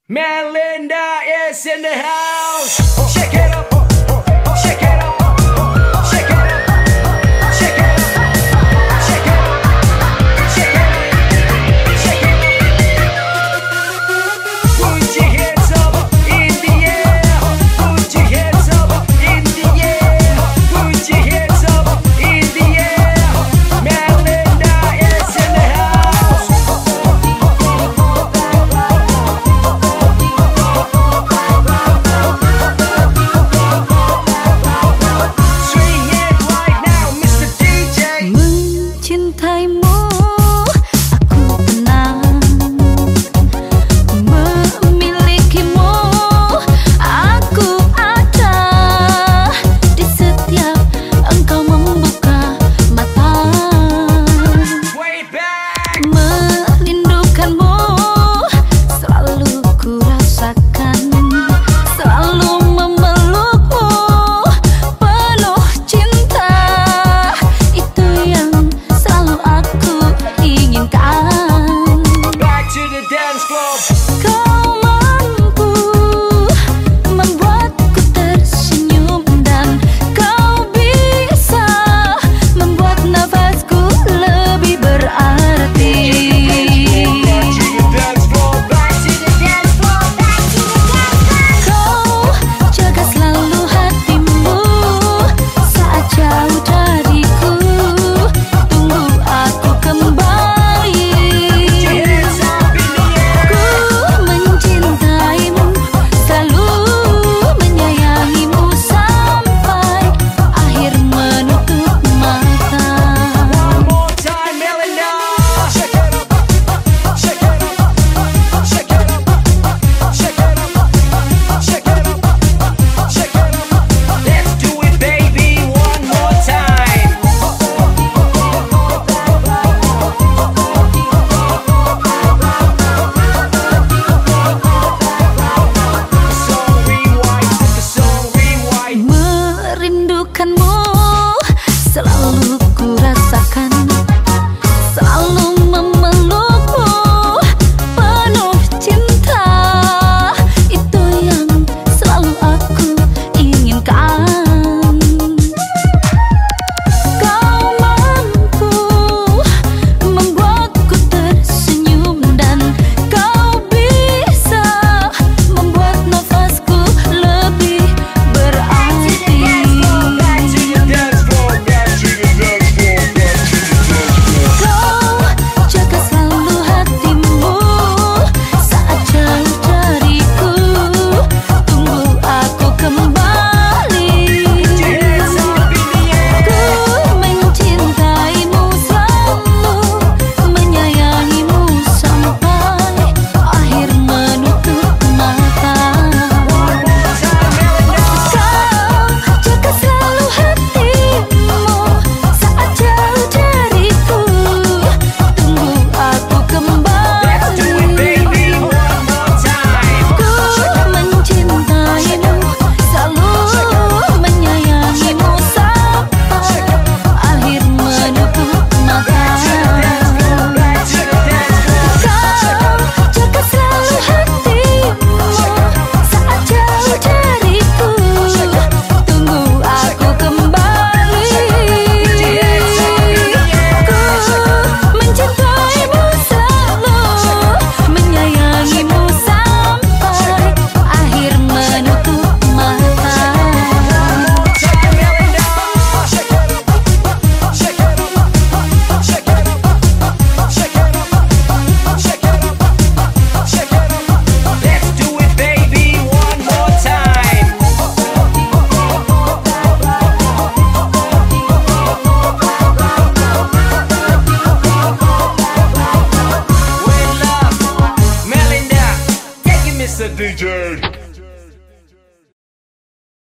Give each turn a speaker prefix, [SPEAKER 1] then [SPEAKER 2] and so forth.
[SPEAKER 1] Melinda is in the house. Shake it up. Shake it up. Shake it up. Shake it up. Shake it up. Shake it up. Shake it up. Put your hands up in the air. Put your hands up in the air. Put your hands up in the air. Melinda is in the house. Swing it right now, Mr. DJ.
[SPEAKER 2] Mencintaimu, aku tenang. Memilikimu, aku ada di setiap engkau membuka mata.
[SPEAKER 1] Way back.
[SPEAKER 2] Merindukanmu, selalu ku rasakan. Selalu memelukmu, penuh cinta. Itu yang selalu aku inginkan.
[SPEAKER 1] Back to the dance floor.
[SPEAKER 2] Kau mampu membuatku tersenyum dan kau bisa membuat nafasku lebih berarti.
[SPEAKER 1] Back to the dance floor. Back to the dance floor. Back to the dance floor.
[SPEAKER 2] Kau jaga selalu hatimu saat jauh dariku. Tunggu aku kembali.
[SPEAKER 1] Hands up in the air.
[SPEAKER 2] Ku mencintaimu, selalu menyayangimu sampai akhir menutup mata.
[SPEAKER 1] One more time, Melinda. Shake it up. Shake it up. Shake it up. Shake it up. Shake it up. Shake it up. Let's do it, baby, one more time. Song rewind, the song rewind.
[SPEAKER 2] Merindukanmu, selalu ku rasakan. Selalu memelukmu, penuh cinta. Itu yang selalu aku inginkan. Kau mampu membuatku tersenyum dan kau bisa membuat nafasku lebih berarti.
[SPEAKER 1] Back to the dance floor. Back to the dance floor. Back to the dance floor.
[SPEAKER 2] Kau jaga selalu hatimu saat jauh dariku. Tunggu aku kembali.
[SPEAKER 1] Hands up in the air.
[SPEAKER 2] Ku mencintaimu, selalu menyayangimu sampai akhir menutup mata.
[SPEAKER 1] One more time, Melinda.
[SPEAKER 2] Kau jaga selalu hatimu saat jauh dariku. Tunggu aku kembali.
[SPEAKER 1] Let's do it, baby, one more time.
[SPEAKER 2] Ku mencintaimu, selalu menyayangimu sampai akhir menutup mata.
[SPEAKER 1] Back to the dance floor. Back to the dance floor.
[SPEAKER 2] Kau jaga selalu hatimu saat jauh dariku. Tunggu aku kembali. Ku mencintaimu, selalu menyayangimu sampai akhir menutup mata.
[SPEAKER 1] Time, Melinda. Shake it up. Shake it up. Shake it up. Shake it up. Shake it up. Shake it up. Let's do it, baby, one more time. With love, Melinda. Take it, Mr. DJ.